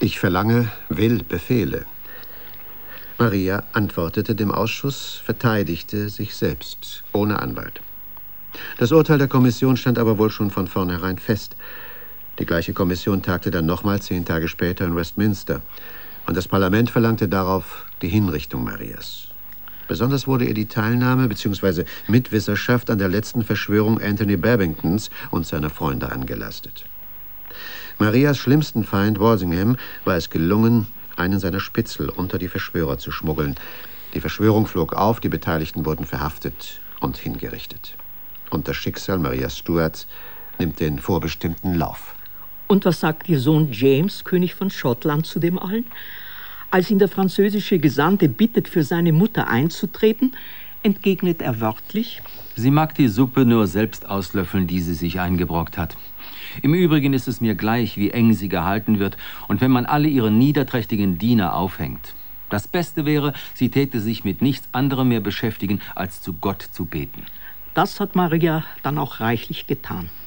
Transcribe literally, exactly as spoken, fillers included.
Ich verlange, will Befehle. Maria antwortete dem Ausschuss, verteidigte sich selbst, ohne Anwalt. Das Urteil der Kommission stand aber wohl schon von vornherein fest. Die gleiche Kommission tagte dann nochmal zehn Tage später in Westminster. Und das Parlament verlangte darauf die Hinrichtung Marias. Besonders wurde ihr die Teilnahme bzw. Mitwisserschaft an der letzten Verschwörung Anthony Babingtons und seiner Freunde angelastet. Marias schlimmsten Feind Walsingham war es gelungen, einen seiner Spitzel unter die Verschwörer zu schmuggeln. Die Verschwörung flog auf, die Beteiligten wurden verhaftet und hingerichtet. Und das Schicksal Maria Stuarts nimmt den vorbestimmten Lauf. Und was sagt Ihr Sohn James, König von Schottland, zu dem allen? Als ihn der französische Gesandte bittet, für seine Mutter einzutreten, entgegnet er wörtlich: Sie mag die Suppe nur selbst auslöffeln, die sie sich eingebrockt hat. Im Übrigen ist es mir gleich, wie eng sie gehalten wird und wenn man alle ihre niederträchtigen Diener aufhängt. Das Beste wäre, sie täte sich mit nichts anderem mehr beschäftigen, als zu Gott zu beten. Das hat Maria dann auch reichlich getan.